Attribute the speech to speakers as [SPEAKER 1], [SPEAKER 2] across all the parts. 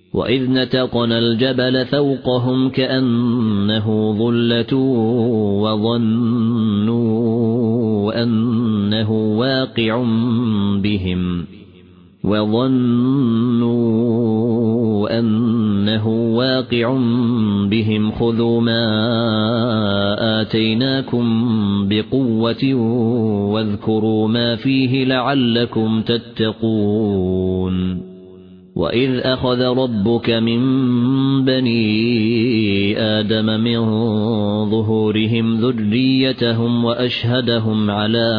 [SPEAKER 1] وإذ نتقنا الجبل فوقهم كأنه ظلة وظنوا أنه واقع بهم خذوا ما آتيناكم بقوة واذكروا ما فيه لعلكم تتقون وإذ أخذ ربك من بني آدم من ظهورهم ذريتهم وأشهدهم على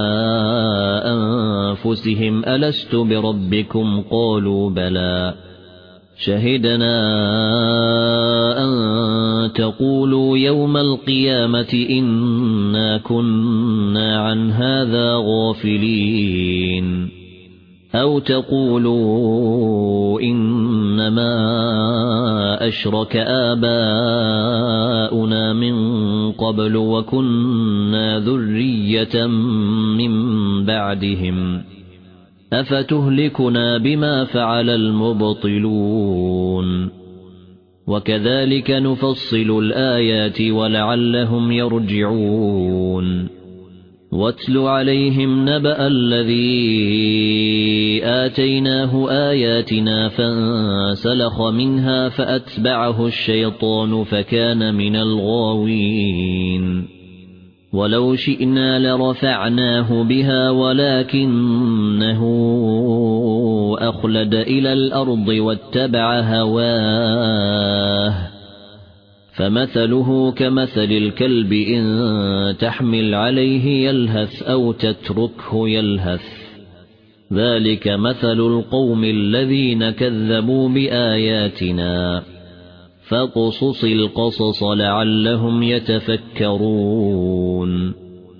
[SPEAKER 1] أنفسهم ألست بربكم قالوا بلى شهدنا أن تقولوا يوم القيامة إنا كنا عن هذا غافلين أو تقولوا إنما أشرك آباؤنا من قبل وكنا ذرية من بعدهم أفتهلكنا بما فعل المبطلون وكذلك نفصل الآيات ولعلهم يرجعون واتل عليهم نبأ الذي آتيناه آياتنا فانسلخ منها فأتبعه الشيطان فكان من الغاوين ولو شئنا لرفعناه بها ولكنه أخلد إلى الأرض واتبع هواه فمثله كمثل الكلب إن تحمل عليه يلهث أو تتركه يلهث ذلك مثل القوم الذين كذبوا بآياتنا فاقصص القصص لعلهم يتفكرون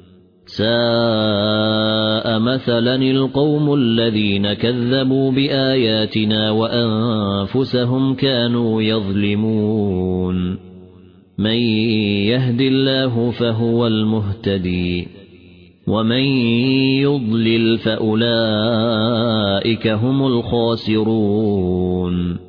[SPEAKER 1] ساء مثلا القوم الذين كذبوا بآياتنا وأنفسهم كانوا يظلمون من يهد الله فهو المهتدي ومن يضلل فأولئك هم الخاسرون